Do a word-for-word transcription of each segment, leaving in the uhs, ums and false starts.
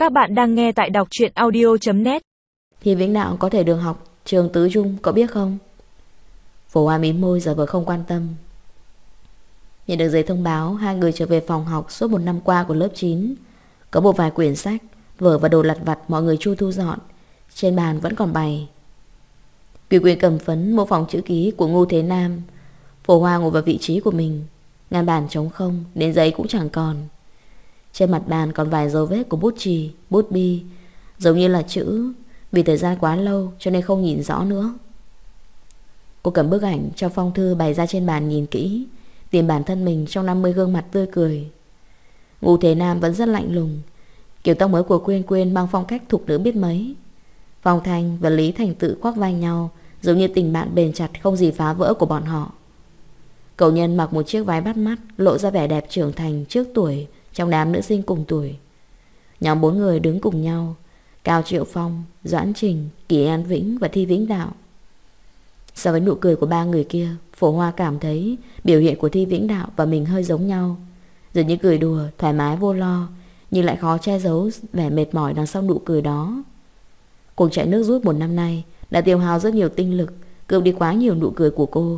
Các bạn đang nghe tại đọc truyện audio chấm net. Thì Vĩnh Đạo có thể được học trường tứ trung, cậu biết không? Phổ Hoa mím môi giờ vừa không quan tâm. Nhận được giấy thông báo hai người trở về phòng học suốt một năm qua của lớp chín. Có một vài quyển sách, vở và đồ lặt vặt mọi người chu thu dọn. Trên bàn vẫn còn bày. Quỳ Quyền cầm phấn mô phỏng chữ ký của Ngô Thế Nam. Phổ Hoa ngồi vào vị trí của mình. Ngăn bàn trống không, đến giấy cũng chẳng còn. Trên mặt bàn còn vài dấu vết của bút chì, bút bi, giống như là chữ. Vì thời gian quá lâu cho nên không nhìn rõ nữa. Cô cầm bức ảnh trong phong thư bày ra trên bàn nhìn kỹ, tìm bản thân mình trong năm mươi gương mặt tươi cười. Ngô Thế Nam vẫn rất lạnh lùng. Kiểu tóc mới của Quyên Quyên mang phong cách thục nữ biết mấy. Phong Thanh và Lý Thành Tự khoác vai nhau, giống như tình bạn bền chặt không gì phá vỡ của bọn họ. Cậu Nhân mặc một chiếc váy bắt mắt, lộ ra vẻ đẹp trưởng thành trước tuổi trong đám nữ sinh cùng tuổi. Nhóm bốn người đứng cùng nhau: Cao Triệu Phong, Doãn Trình, Kỳ An Vĩnh và Thi Vĩnh Đạo. So với nụ cười của ba người kia, Phổ Hoa cảm thấy biểu hiện của Thi Vĩnh Đạo và mình hơi giống nhau. Dường như cười đùa, thoải mái vô lo, nhưng lại khó che giấu vẻ mệt mỏi đằng sau nụ cười đó. Cuộc chạy nước rút một năm nay đã tiêu hao rất nhiều tinh lực, cướp đi quá nhiều nụ cười của cô.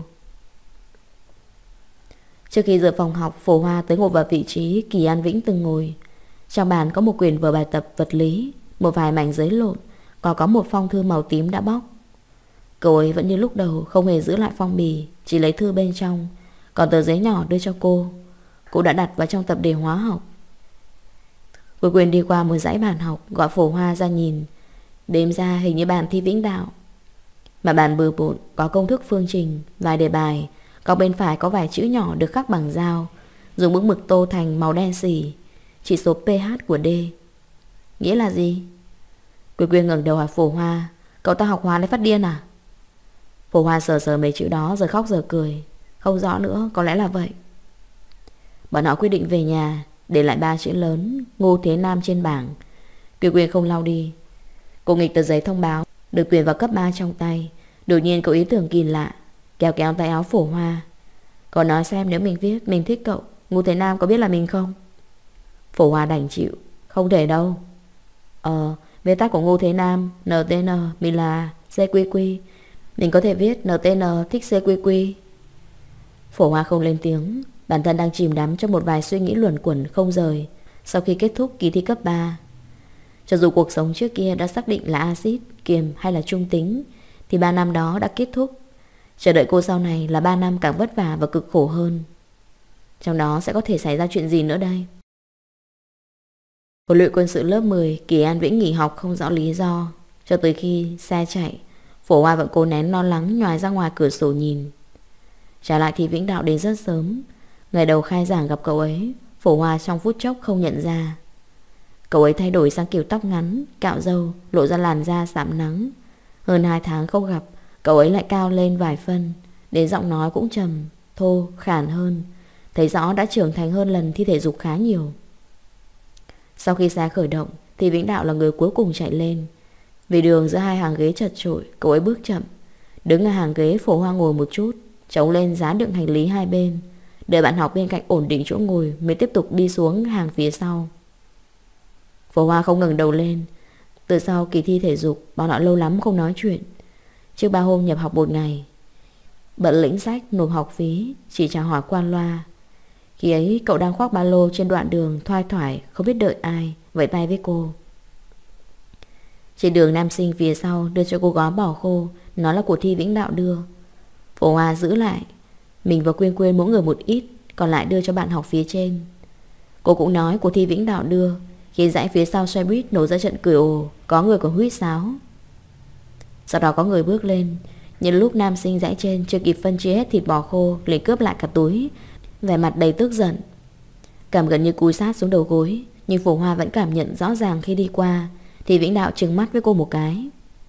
Trước khi rời phòng học, Phổ Hoa tới ngồi vào vị trí Kỳ An Vĩnh từng ngồi. Trong bàn có một quyển vở bài tập vật lý, một vài mảnh giấy lộn, còn có một phong thư màu tím đã bóc. Cậu ấy vẫn như lúc đầu không hề giữ lại phong bì, chỉ lấy thư bên trong, còn tờ giấy nhỏ đưa cho cô. Cô đã đặt vào trong tập đề hóa học. Cô Quyền đi qua một dãy bàn học, gọi Phổ Hoa ra nhìn. Đếm ra hình như bàn Thi Vĩnh Đạo. Mà bàn bừa bộn, có công thức phương trình, vài đề bài. Còn bên phải có vài chữ nhỏ được khắc bằng dao, dùng bức mực tô thành màu đen xỉ. Chỉ số pH của D. Nghĩa là gì? Quyên Quyên ngẩng đầu hỏi Phổ Hoa. Cậu ta học hóa lấy phát điên à? Phổ Hoa sờ sờ mấy chữ đó giờ khóc giờ cười. Không rõ nữa, có lẽ là vậy. Bọn họ quyết định về nhà, để lại ba chữ lớn Ngô Thế Nam trên bảng. Quyên Quyên không lau đi. Cô nghịch tờ giấy thông báo được tuyển vào cấp ba trong tay. Đột nhiên có ý tưởng kỳ lạ, kéo kéo tay áo Phổ Hoa. Cậu nói xem nếu mình viết mình thích cậu, Ngô Thế Nam có biết là mình không? Phổ Hoa đành chịu. Không thể đâu. Ờ, viết tắt của Ngô Thế Nam en tê en, mình là xê quy quy. Mình có thể viết en tê en thích xê quy quy. Phổ Hoa không lên tiếng. Bản thân đang chìm đắm trong một vài suy nghĩ luẩn quẩn không rời sau khi kết thúc kỳ thi cấp ba. Cho dù cuộc sống trước kia đã xác định là axit, kiềm hay là trung tính, thì ba năm đó đã kết thúc. Chờ đợi cô sau này là ba năm càng vất vả và cực khổ hơn. Trong đó sẽ có thể xảy ra chuyện gì nữa đây? Huấn luyện quân sự lớp mười, Kỳ An Vĩnh nghỉ học không rõ lý do. Cho tới khi xe chạy, Phổ Hoa vẫn cố nén lo lắng nhòi ra ngoài cửa sổ nhìn. Trả lại thì Vĩnh Đạo đến rất sớm. Ngày đầu khai giảng gặp cậu ấy, Phổ Hoa trong phút chốc không nhận ra. Cậu ấy thay đổi sang kiểu tóc ngắn, cạo râu, lộ ra làn da sạm nắng. Hơn hai tháng không gặp, cậu ấy lại cao lên vài phân, đến giọng nói cũng trầm, thô, khàn hơn. Thấy rõ đã trưởng thành hơn lần thi thể dục khá nhiều. Sau khi xe khởi động thì Vĩnh Đạo là người cuối cùng chạy lên. Vì đường giữa hai hàng ghế chật chội, cậu ấy bước chậm. Đứng ở hàng ghế, Phổ Hoa ngồi một chút, chống lên giá đựng hành lý hai bên, đợi bạn học bên cạnh ổn định chỗ ngồi mới tiếp tục đi xuống hàng phía sau. Phổ Hoa không ngẩng đầu lên. Từ sau kỳ thi thể dục, bọn họ lâu lắm không nói chuyện. Trước ba hôm nhập học một ngày, bận lĩnh sách, nộp học phí, chỉ chào hỏi qua loa. Khi ấy cậu đang khoác ba lô trên đoạn đường, thoai thoải không biết đợi ai, vẫy tay với cô. Trên đường nam sinh phía sau đưa cho cô gói bò khô, nó là của Thi Vĩnh Đạo đưa. Phổ Hoa giữ lại. Mình và Quyên Quyên mỗi người một ít, còn lại đưa cho bạn học phía trên. Cô cũng nói của Thi Vĩnh Đạo đưa. Khi dãy phía sau xe buýt nổ ra trận cười ồ, có người còn huýt sáo. Sau đó có người bước lên. Nhân lúc nam sinh dãy trên chưa kịp phân chia hết thịt bò khô, liền cướp lại cả túi, vẻ mặt đầy tức giận. Cầm gần như cúi sát xuống đầu gối. Nhưng Phổ Hoa vẫn cảm nhận rõ ràng khi đi qua thì Vĩnh Đạo trừng mắt với cô một cái.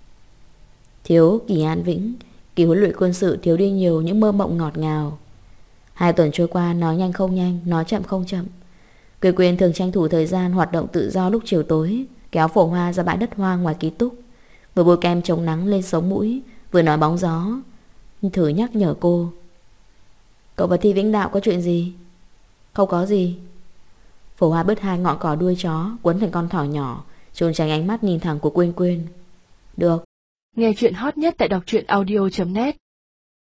Thiếu Kỳ An Vĩnh, kỳ huấn luyện quân sự thiếu đi nhiều những mơ mộng ngọt ngào. Hai tuần trôi qua, nói nhanh không nhanh, nói chậm không chậm. Quyên Quyên thường tranh thủ thời gian hoạt động tự do lúc chiều tối, kéo Phổ Hoa ra bãi đất hoang ngoài ký túc, vừa bôi kem chống nắng lên sống mũi, vừa nói bóng gió, thử nhắc nhở cô. Cậu và Thi Vĩnh Đạo có chuyện gì? Không có gì. Phổ Hoa bứt hai ngọn cỏ đuôi chó quấn thành con thỏ nhỏ, trốn tránh ánh mắt nhìn thẳng của Quyên Quyên. Được. Nghe chuyện hot nhất tại đọc truyện audio chấm net.